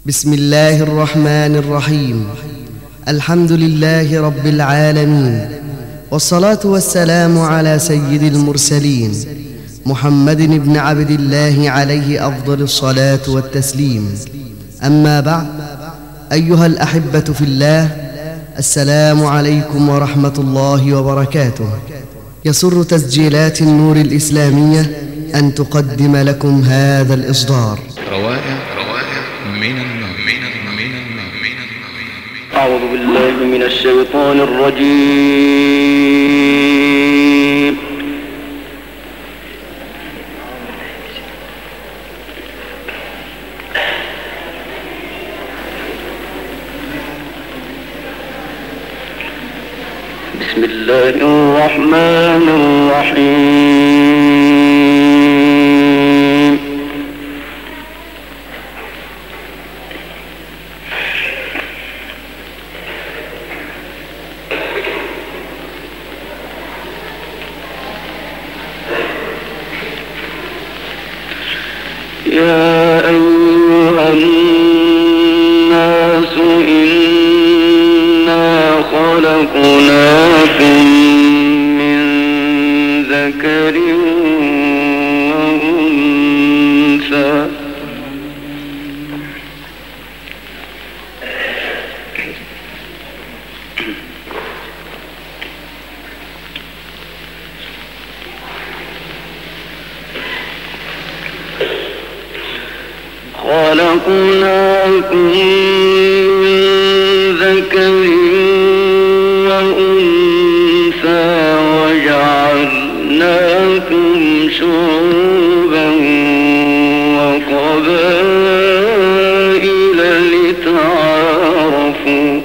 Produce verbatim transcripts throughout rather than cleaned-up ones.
بسم الله الرحمن الرحيم. الحمد لله رب العالمين، والصلاة والسلام على سيد المرسلين محمد بن عبد الله عليه أفضل الصلاة والتسليم. أما بعد، أيها الأحبة في الله، السلام عليكم ورحمة الله وبركاته. يسر تسجيلات النور الإسلامية أن تقدم لكم هذا الإصدار. روائع من النار من النار من النار. أعوذ بالله من الشيطان الرجيم. بسم الله الرحمن الرحيم. يا أيها الناس إنا خلقناكم من ذكر وأنثى خلقناكم من ذكر وأنثى وجعلناكم شعوبا وقبائل لتعارفوا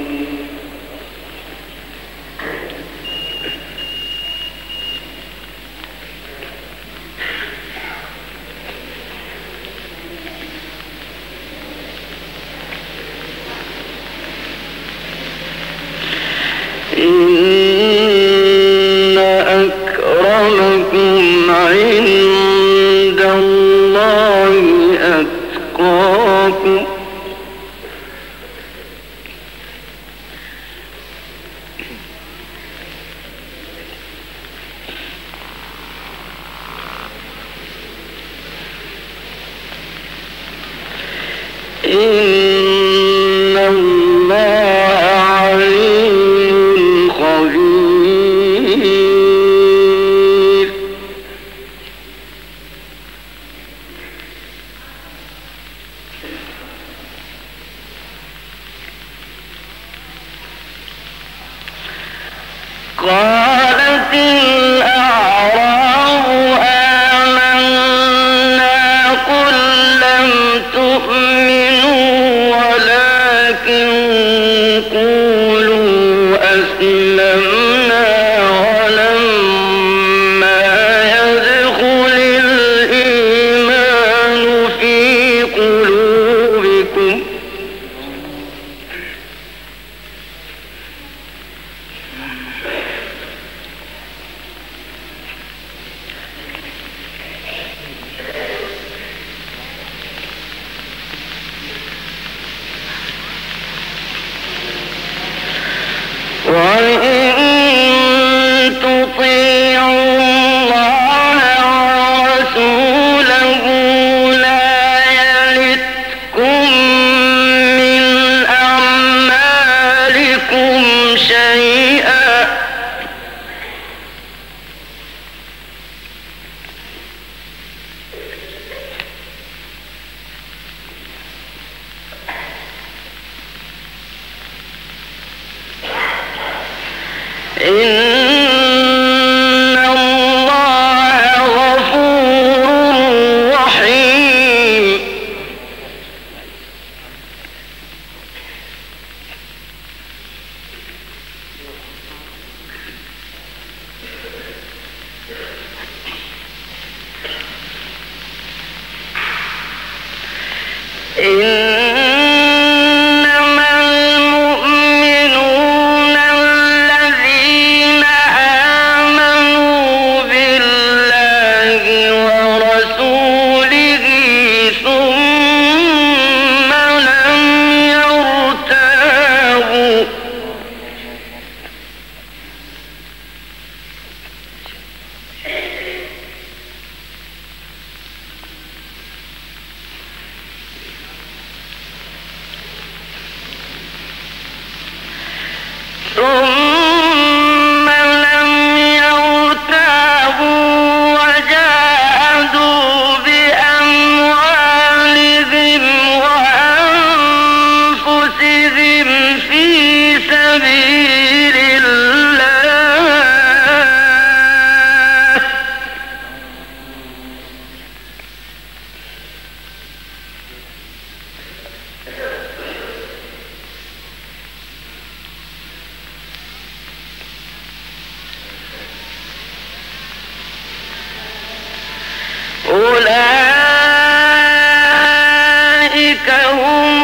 إن أكرمكم عند الله أتقاكم إن الله عليم خبير. قالت الأعراب آمنا قل لم تؤمنوا ولكن قولوا أسلمنا ولما يدخل الإيمان في قلوبكم وإن تطيعوا الله ورسوله لا يلتكم من أعمالكم شيئا إن الله غفور رحيم. إنما المؤمنون الذين ثم لم يرتابوا وجاهدوا بأموالهم وأنفسهم في سبيل الله أولئك هم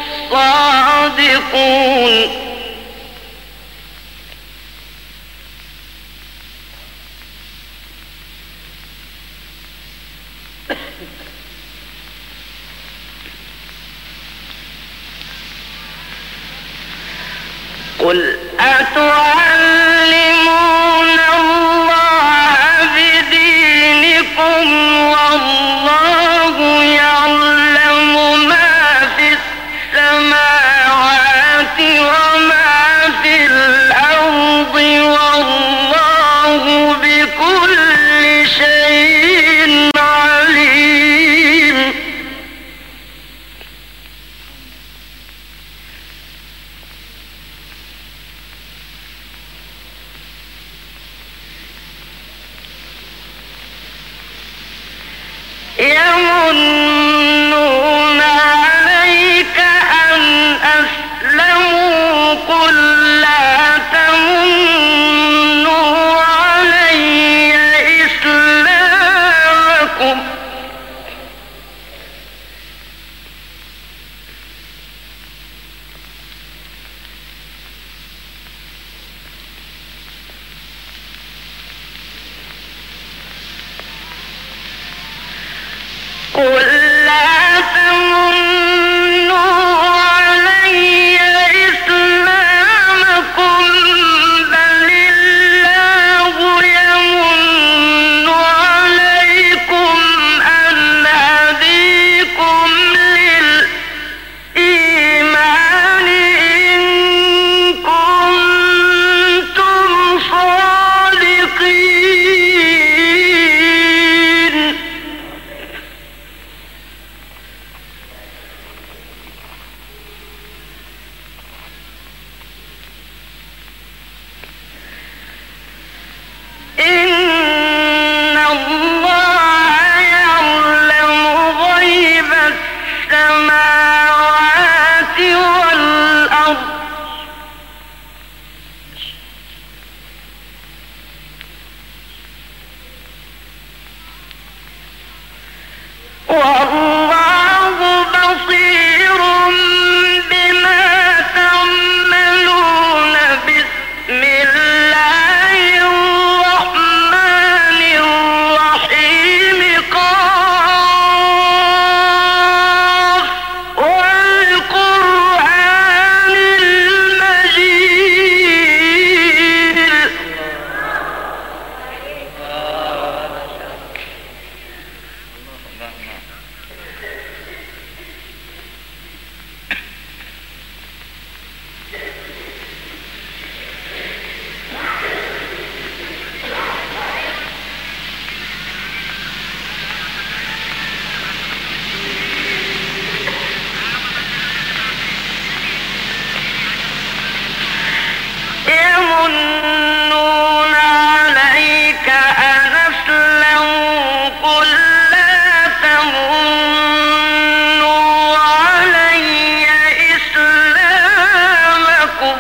الصادقون. قل أتعلمون الله بدينكم والله يعلم ما في السماوات وما في الأرض والله بكل شيء عليم. يمنون عليك أن أسلموا قل لا تمنوا علي إسلامكم قل لا تمنوا علي إسلامكم بل الله يمن عليكم أن هديكم للإيمان إن كنتم صادقين. إن الله يعلم غيب السماوات والأرض والله بصير بما تعملون. بسم الله الرحمن الرحيم. قاف والقرآن المجيد. يمنون عليك أن أسلموا قل لا تمنوا علي إسلامكم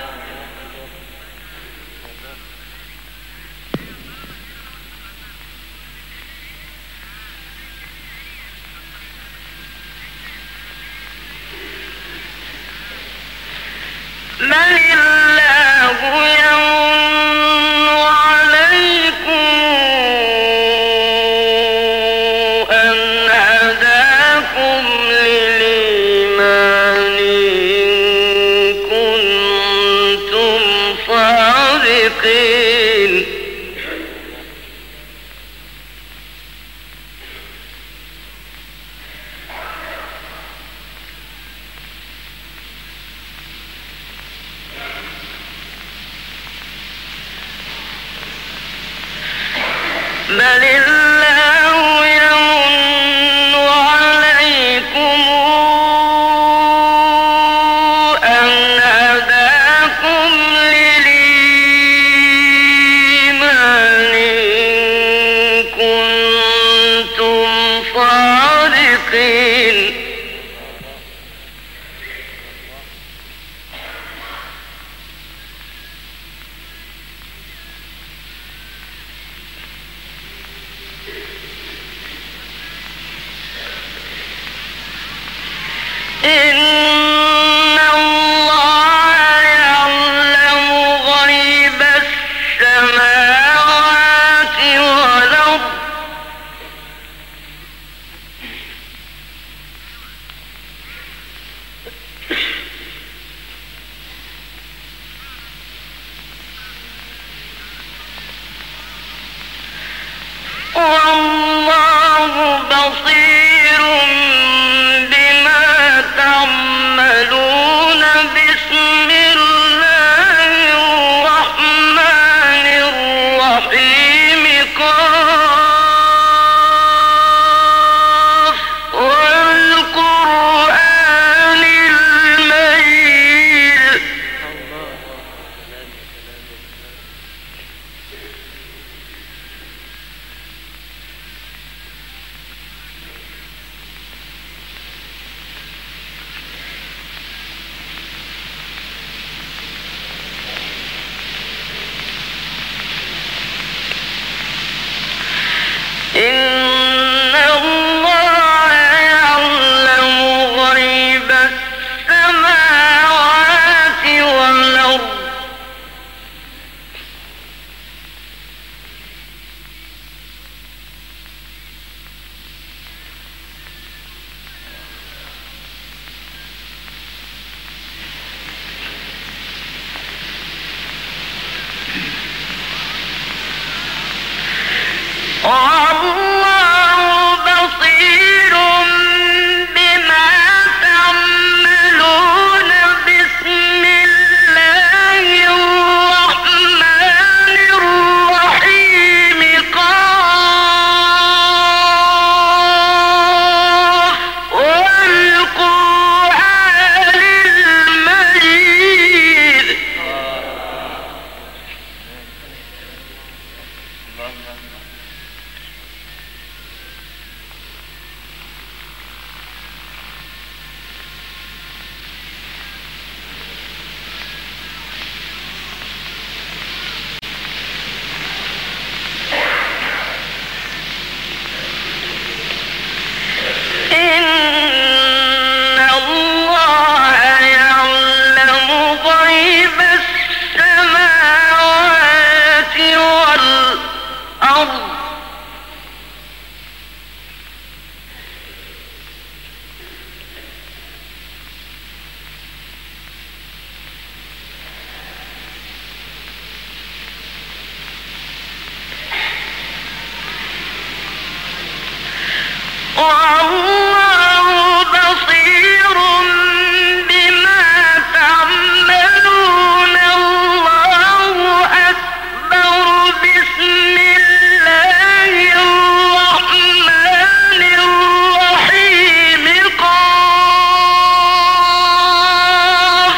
بل الله يمن عليكم أن هداكم للإيمان إن كنتم صادقين. بل الله يمن عليكم أن هداكم للإيمان إن كنتم صادقين. إن الله يعلم غيب السماوات والأرض والله بصير بما تعملون. بسم الله الرحمن الرحيم. قاف والقرآن المجيد. إن الله يعلم غيب السماوات والأرض والله بصير بما تعملون. بسم الله الرحمن الرحيم. قاف والقرآن المجيد. إن الله يعلم غيب السماوات والأرض والله بصير بما تعملون. الله أكبر. بسم الله الرحمن الرحيم. قاف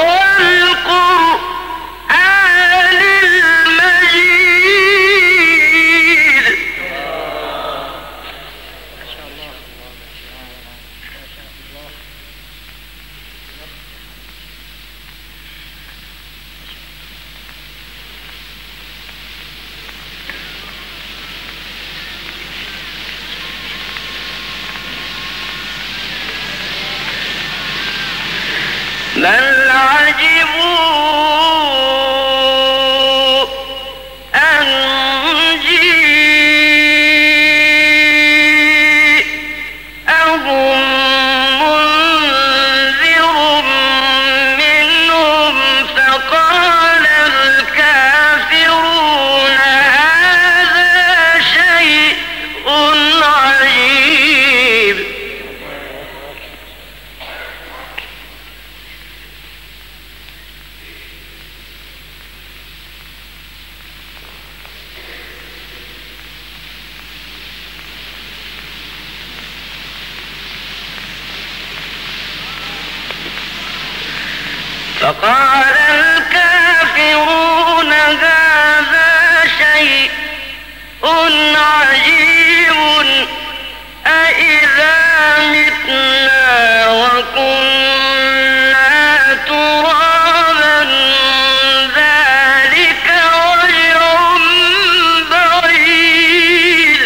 والقرآن المجيد. بل عجبوا أن جيءهم منذر منهم فقال الكافرون هذا شيء عجيب. فقال الكافرون هذا شيء عجيب أإذا متنا وكنا ترابا ذلك رجع بعيد.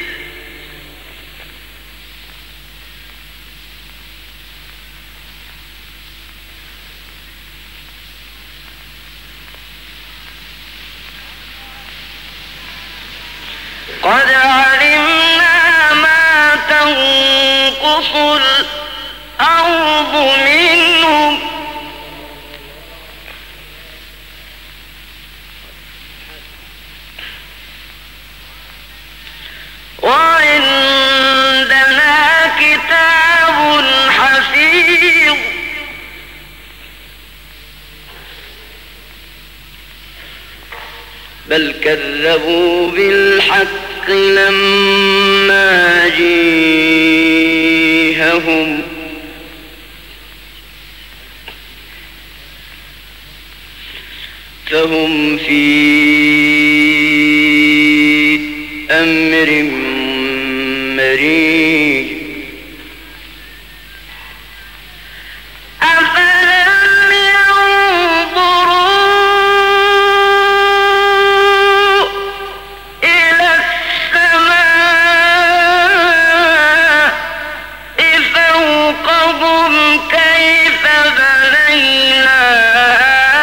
قد علمنا ما تنقص الأرض منهم وعندنا كتاب حفيظ بل كذبوا بالحق لما جيءهم فهم في أمر مريج. أفلم ينظروا إلى السماء فوقهم كيف بنيناها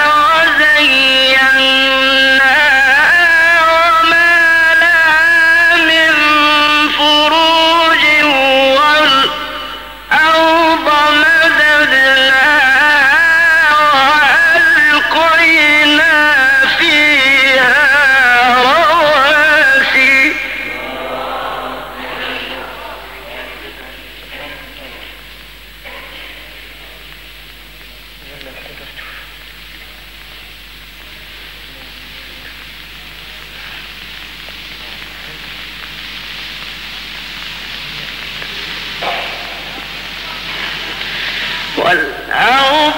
والأرض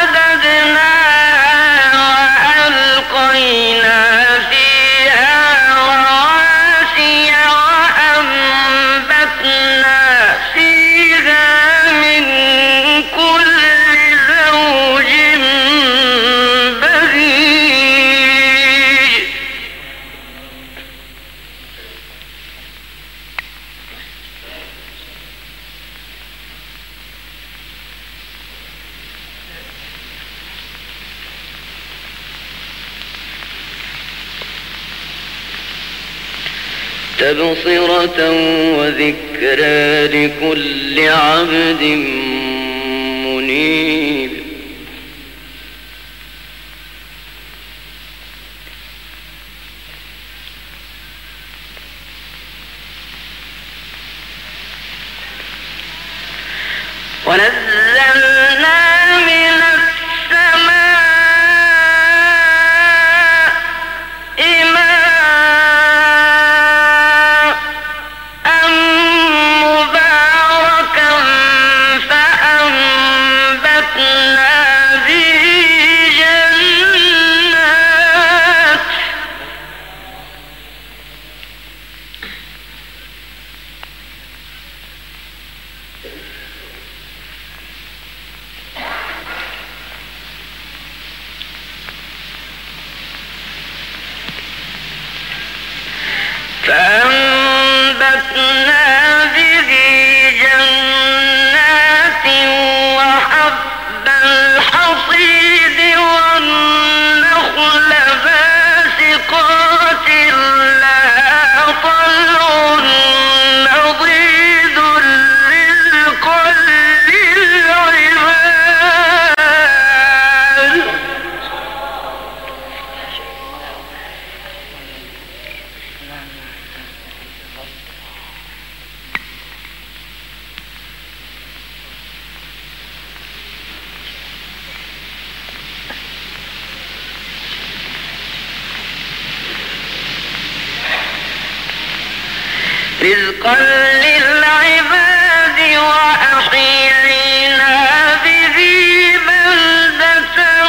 مددناها وألقينا فيها رواسي وأنبتنا فيها من كل زوج بهيج. تبصرة وذكرى لكل عبد منيب. ونزلنا من السماء ماء مباركا فأنبتنا به جنات فأنبتنا به جنات وحب الحصيد والنخل باسقات لها طلع نضيد رزقا للعباد. رزقا للعباد وأحيينا به بلدة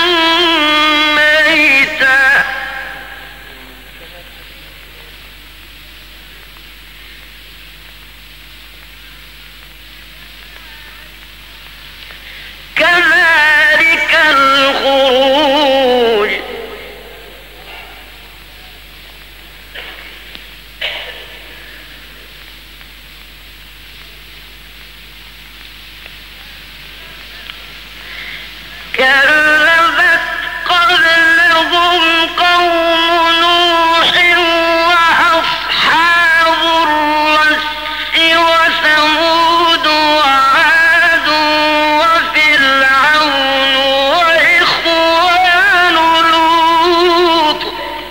كذبت قبلهم قوم نوح وأصحاب الرس وثمود وعاد وفرعون وإخوان لوط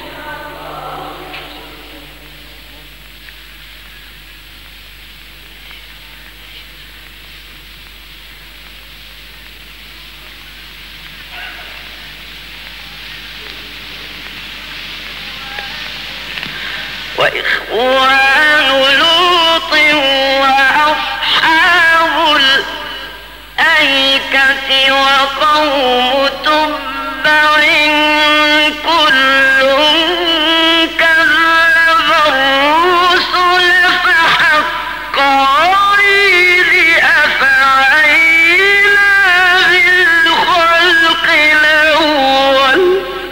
وإخوان لوط وأصحاب الأيكة وقوم تبع كل كذب الرسل فحق وعيد أفعينا بالخلق الأول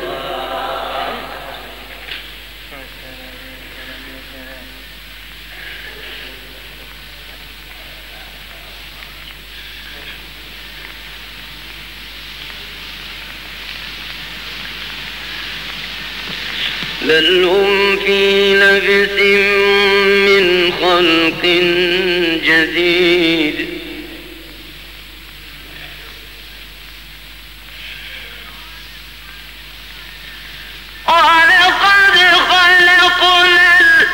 بل هم في لبس من خلق جديد ولقد خلقنا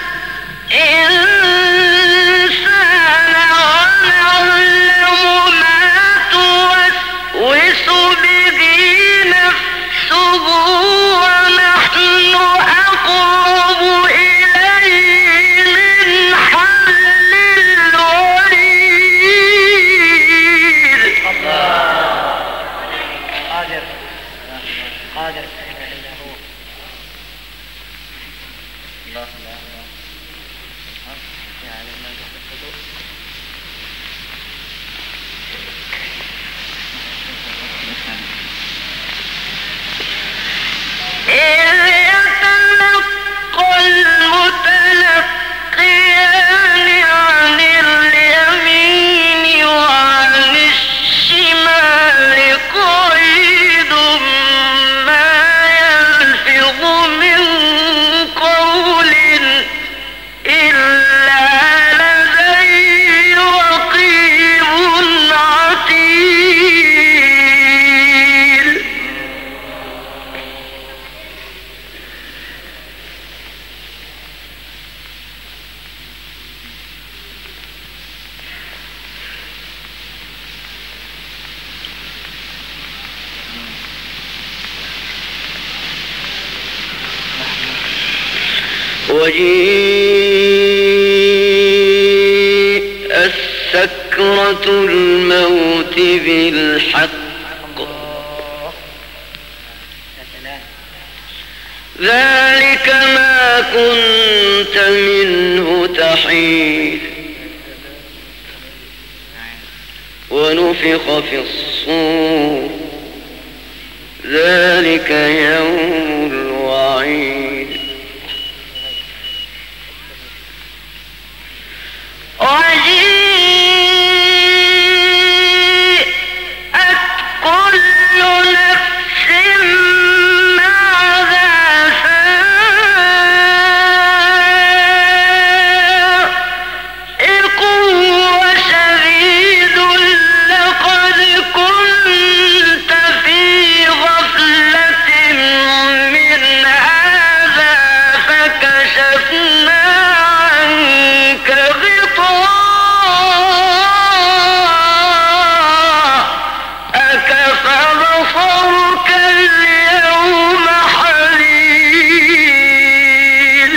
الإنسان ونعلم ما توسوس به نفسه ونحن أقرب إليه من حبل الوريد. قادر قادر إلا هو. الله لا إله يعلم ما في الصدور. إذ يتلقى المتلقيان عن اليمين وعن الشمال قعيد ما يلفظ من قول إلا لديه رقيب عتيد. وجيءت سكرة الموت بالحق ذلك ما كنت منه تحيد ونفخ في الصور ذلك يوم الوعيد. وجيءت كل نفس مع سائق وشهيد لقد كنت في غفلة من هذا فكشفنا عنك غطاءك فبصرك اليوم حديد.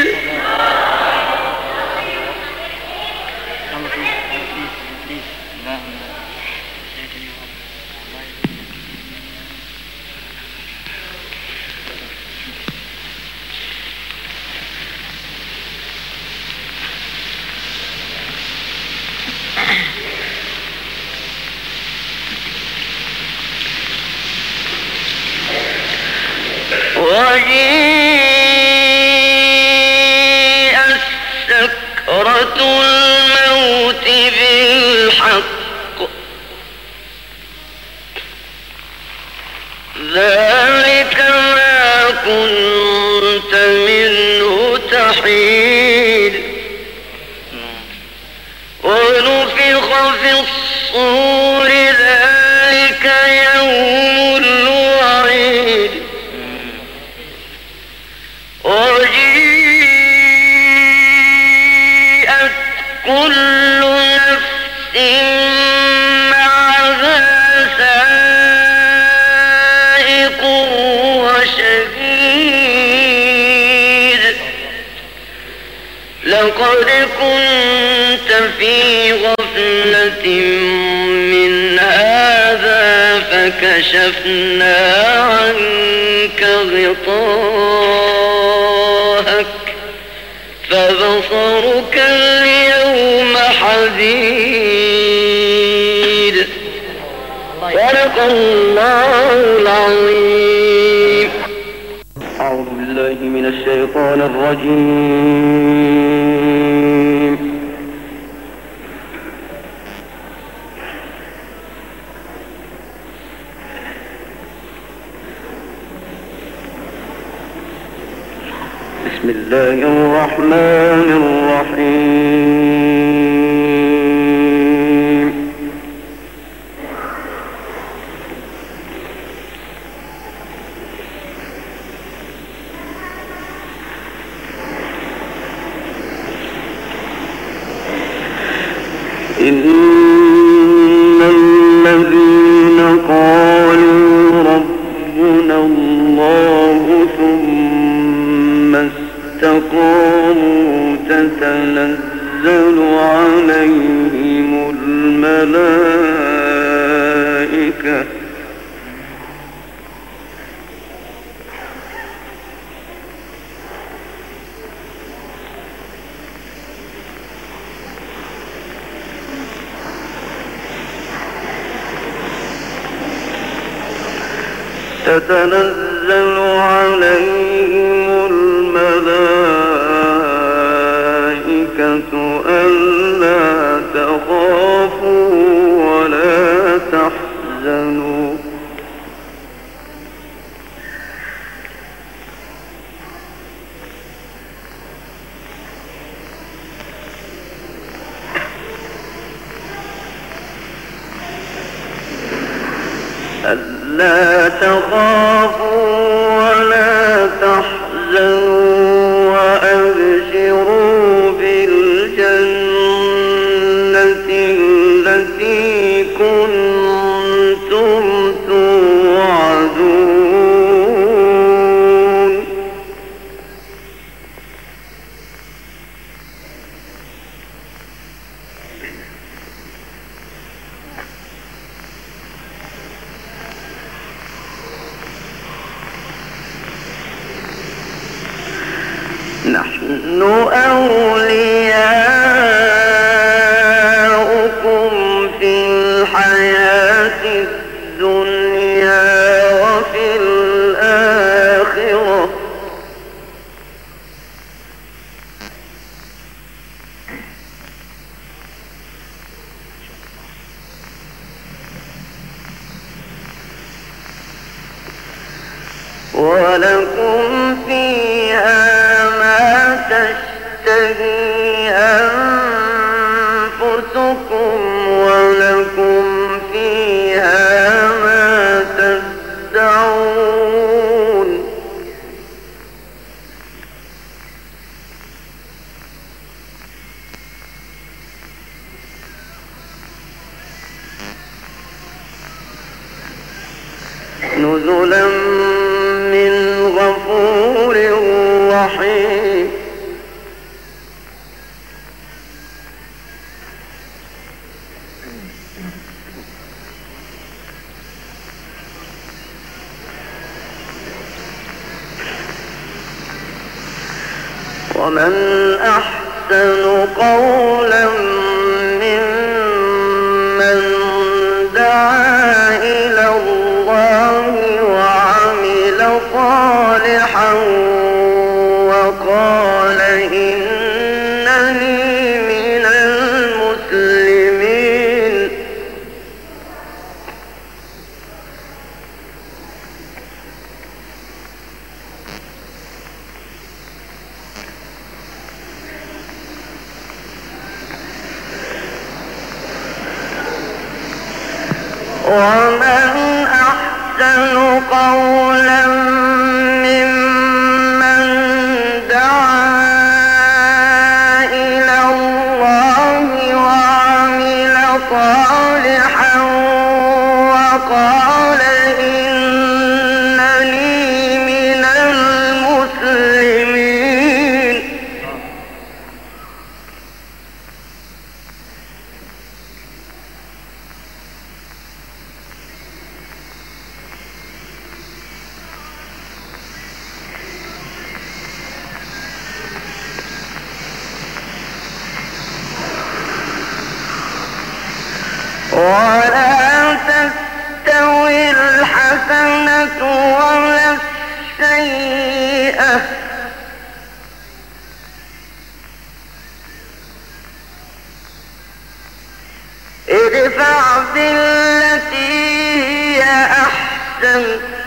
وجيءت سكرة الموت بالحق ذلك ما كنت منه تحيد ونفخ في الصور ذلك يوم الوعيد وجيءت كل نفس معها سائق وشهيد لقد كنت في غفلة من هذا فكشفنا عنك غطاءك فبصرك اليوم حديد. صدق الله العظيم. أعوذ بالله من الشيطان الرجيم. بسم الله الرحمن الرحيم. إن الذين قالوا ربنا الله ثم استقاموا تتنزل عليهم الملائكة تتنزل عليهم الملائكة ألا تخافوا ولا تحزنوا ألا تخافوا ولا تحزنوا وأبشروا بالجنة التي كنتم توعدون. نحن أولياؤكم في الحياة الدنيا وفي الآخرة ولكم فيها تشتهي أنفسكم ولكم فيها ما تدعون. نزلا من غفور رحيم. ومن أحسن قولا ممن دعا إلى الله وعمل صالحا وقال إنني من المسلمين. ومن أحسن قولا ممن دعا إلى الله وعمل صالحا وقال إنني من المسلمين. ولا تستوي الحسنة ولا السيئة ادفع بالتي هي أحسن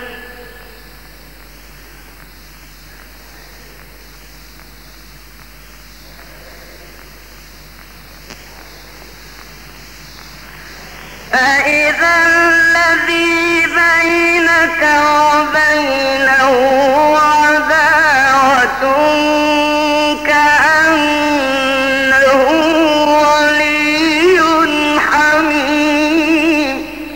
فإذا الذي بينك وبينه عداوة كأنه ولي حميم.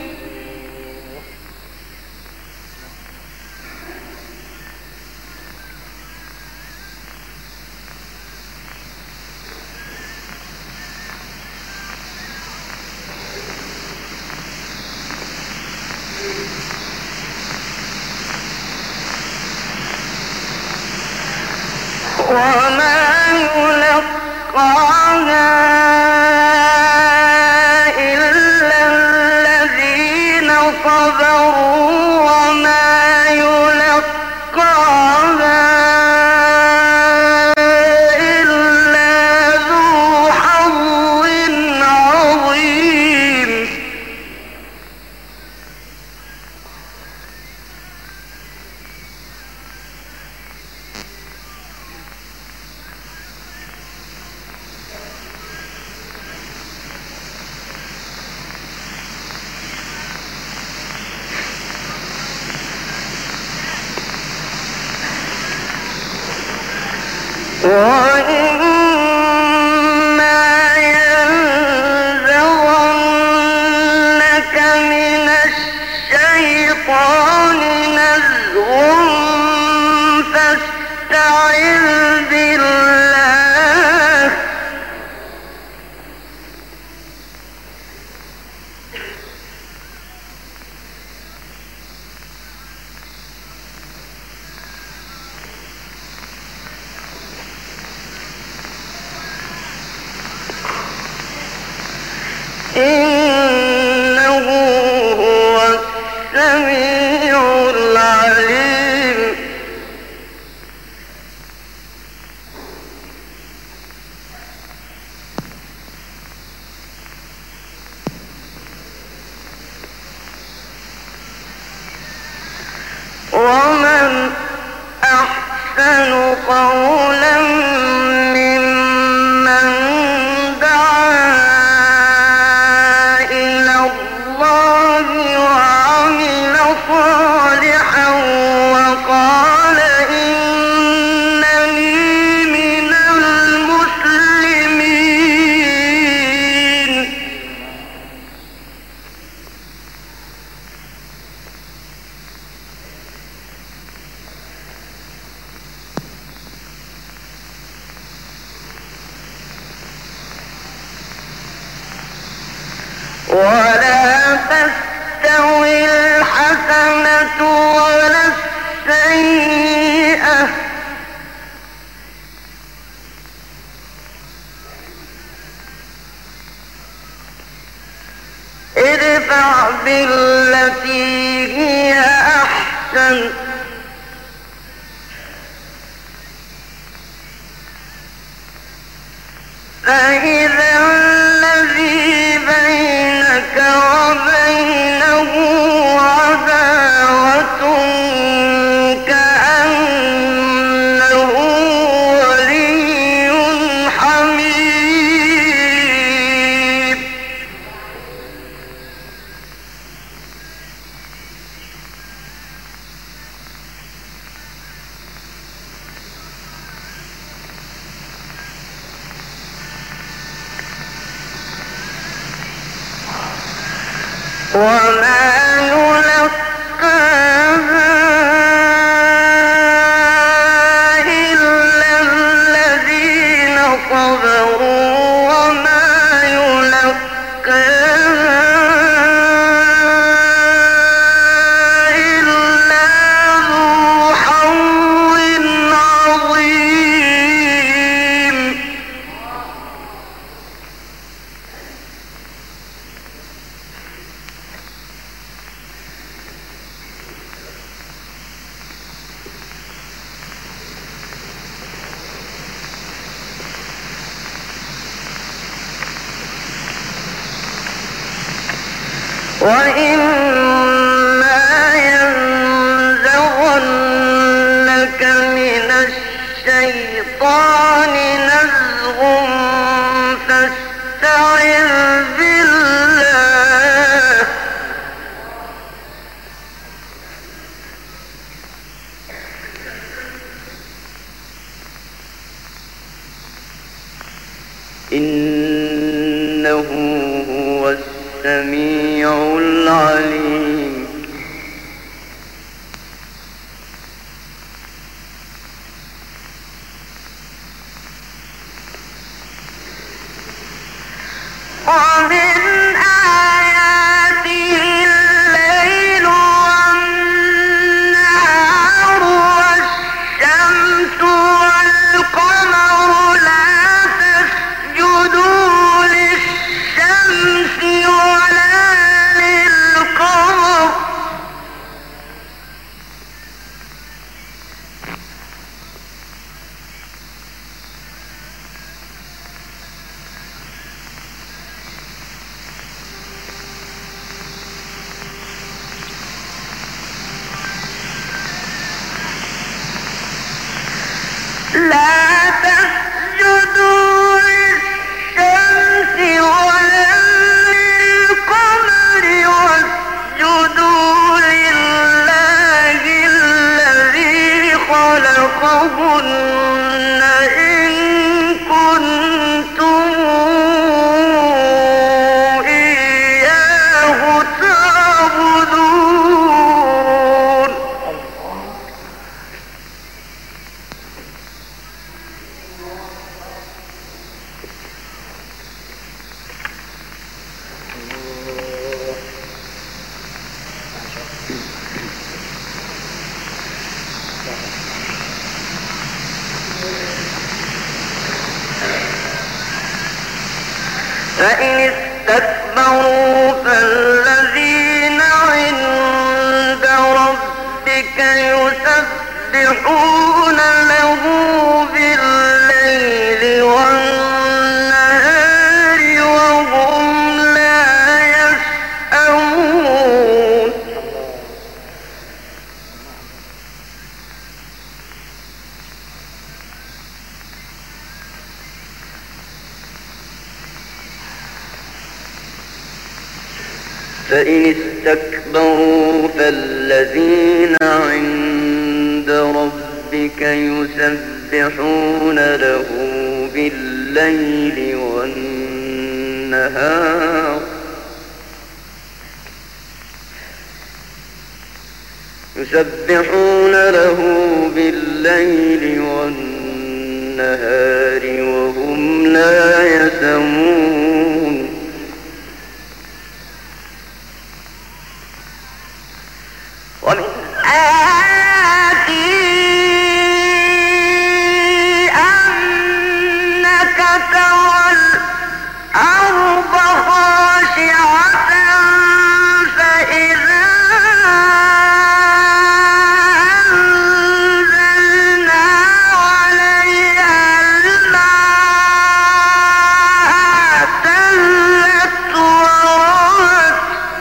وما يلقاها إلا الذين صبروا وما يلقاها إلا ذو حظ عظيم. وإما ينزغنك من الشيطان نزغ فاستعذ بالله إنه هو السميع العليم. ومن أحسن قولا ممن دعا إلى الله وعمل صالحا وقال إنني من المسلمين. ولا تستوي الحسنة ولا السيئة ادفع بالتي هي أحسن فإذا الذي بينك وبينه عداوة كأنه ولي حميم. وما يلقاها إلا الذين صبروا وما يلقاها إلا ذو حظ عظيم. وإما ينزغنك من الشيطان نزغ فاستعذ بالله إنه هو السميع العليم. ومن آياته الليل والنهار والشمس والقمر لا تسجدوا للشمس ولا للقمر لا تسجدوا للشمس ولا للقمر واسجدوا لله الذي خلقهن إن كنتم إياه تعبدون. فإن استكبروا فالذين عند ربك يسبحون له بالليل والنهار وهم لا يسأمون. فإن استكبروا فالذين عند ربك يسبحون له بالليل والنهار يسبحون له بالليل والنهار وهم لا يسأمون. ومن آياته أنك ترى الأرض خاشعة فإذا أنزلنا عليها الماء اهتزت وربت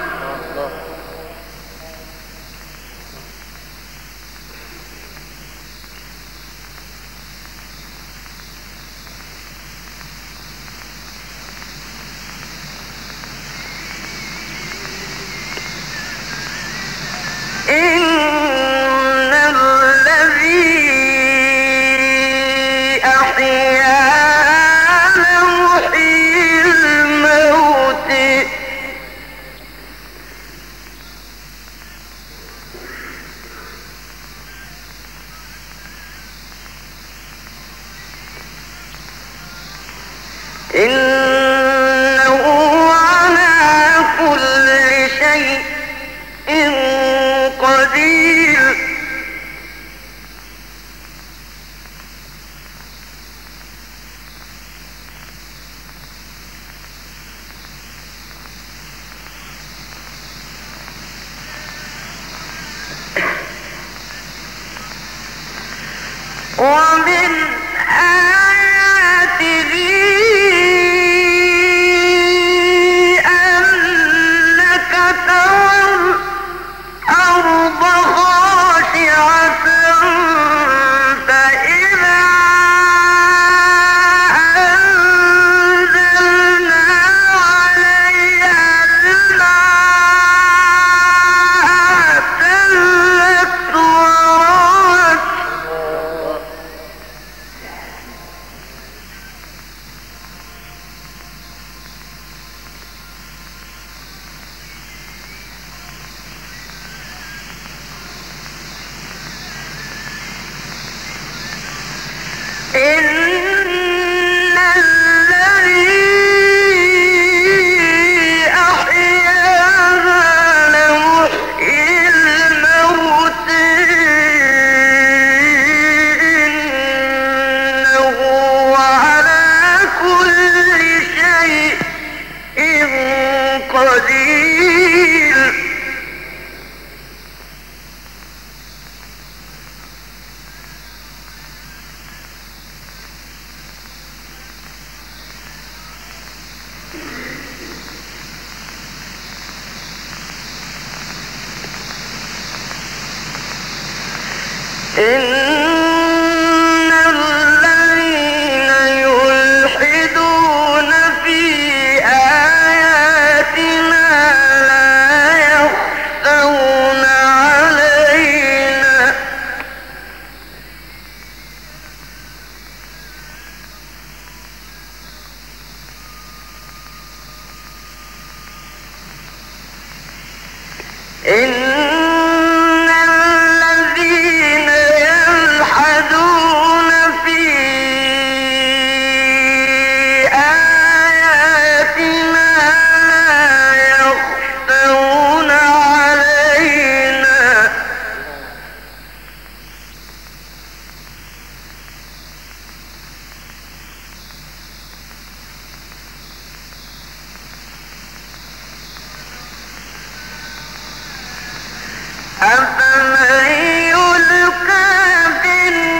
إن الذي أحياها لمحيي الموت ومن آياته أنك ترى الأرض خاشعة فإذا أنزلنا عليها الماء اهتزت وربت إن الذي أحياها لمحيي الموت إنه على كل شيء قدير إن الذين يلحدون في آياتنا لا يخفون علينا إن الذين يلحدون في آياتنا لا يخفون علينا أفمن يلقى في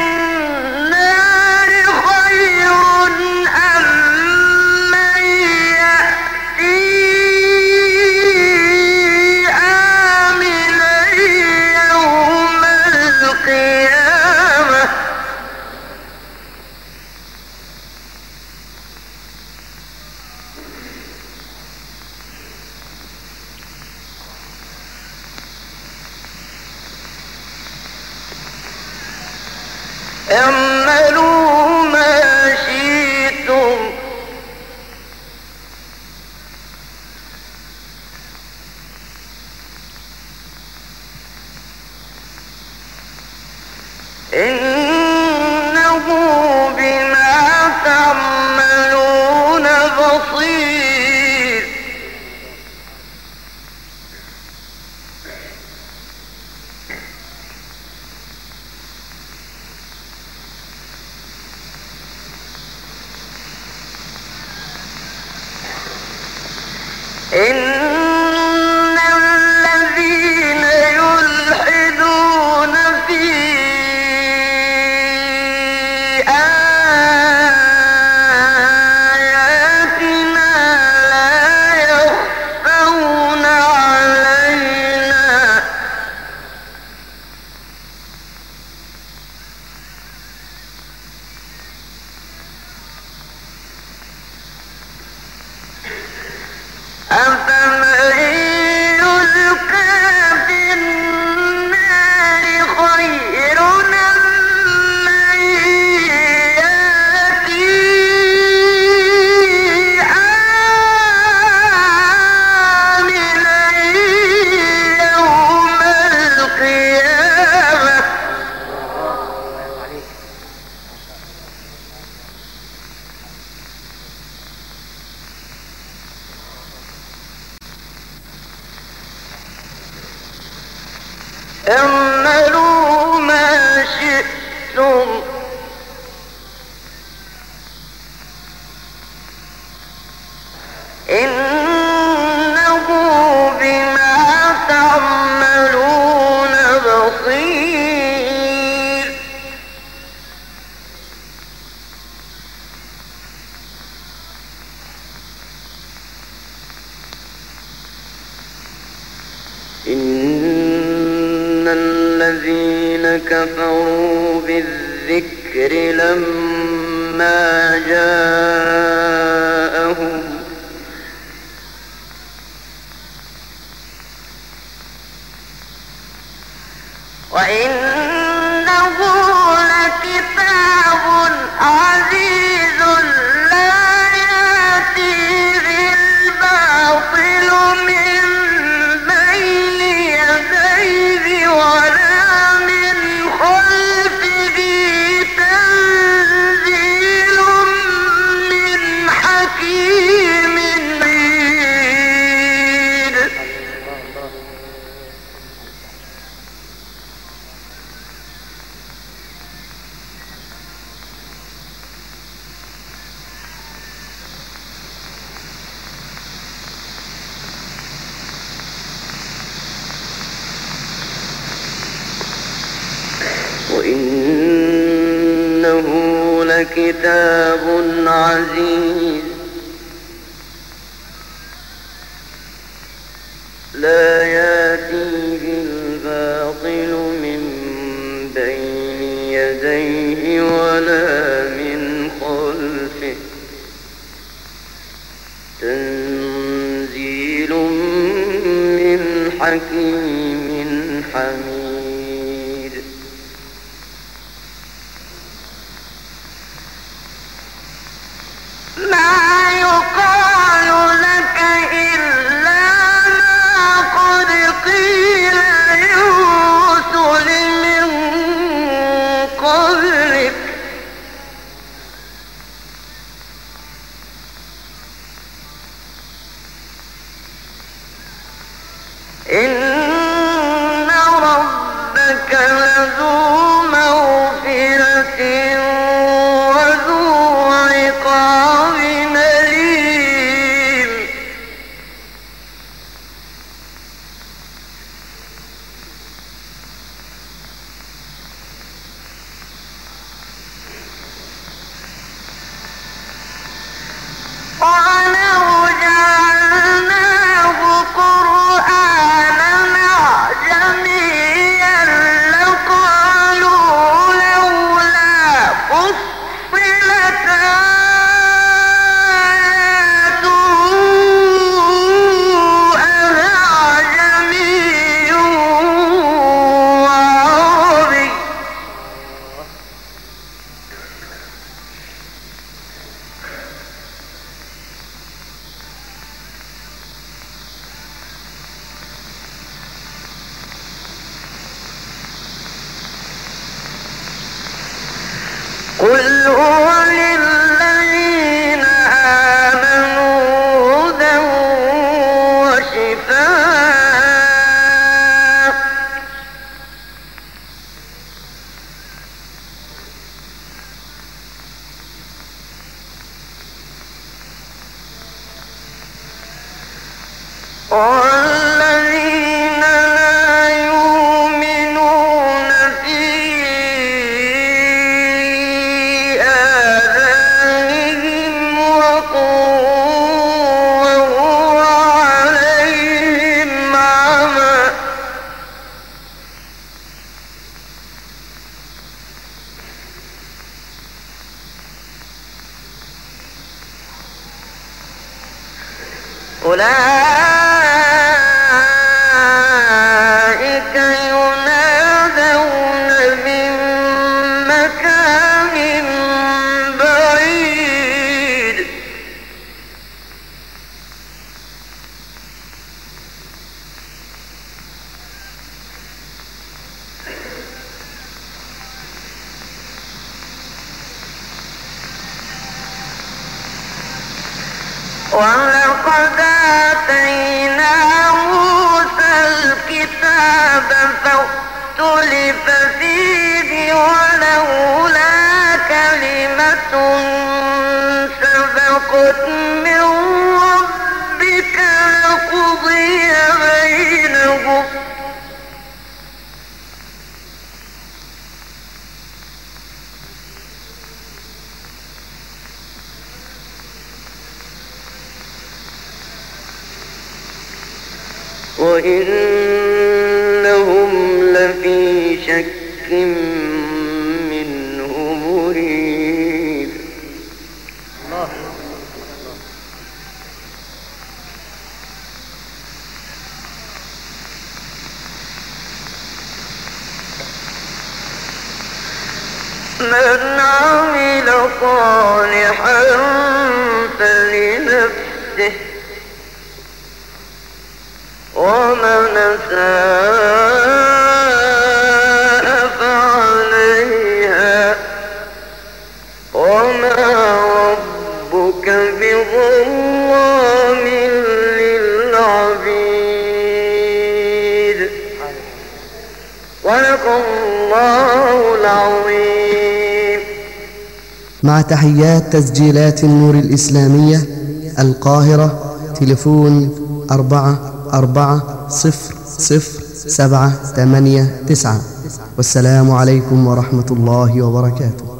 النار خير أم من يأتي آمنا يوم القيامة اعملوا ما شئتم إنه بما تعملون بصير إن الذين يلحدون في آياتنا لا يخفون علينا أفمن يلقى في النار خير أم من يأتي آمنا يوم القيامة اعملوا ما شئتم إنه بما تعملون بصير الذين كفروا بالذكر لما جاءهم وإنه لكتاب عزيز لا يأتيه الباطل من بين يديه ولا من خلفه تنزيل من حكيم حميد. وإنه لكتاب عزيز لا يأتيه الباطل من بين يديه ولا من خلفه تنزيل من حكيم حميد. ما يقال لك إلا ما قد قيل للرسل من قبلك إن ربك لذو مغفرة وذو عقاب أليم. ولو جعلناه قرآنا أعجميا لقالوا لولا فصلت آياته أعجمي وعربي. قل هو للذين آمنوا هدى وشفاء والذين لا يؤمنون في آذانهم وقر وهو عليهم عمى أولئك ينادون من مكان بعيد. ولقد آتينا موسى الكتاب فاختلف فيه ولولا كلمة سبقت من ربك لقضي بينهم وإنهم لفي منه مريب. الله. من عمل صالحا فلنفسه ومن أساء فعليها وما ربك بظلام للعبيد. صدق الله العظيم. مع تحيات تسجيلات النور الإسلامية القاهرة، تليفون أربعة أربعة صفر صفر سبعة ثمانية تسعة. والسلام عليكم ورحمة الله وبركاته.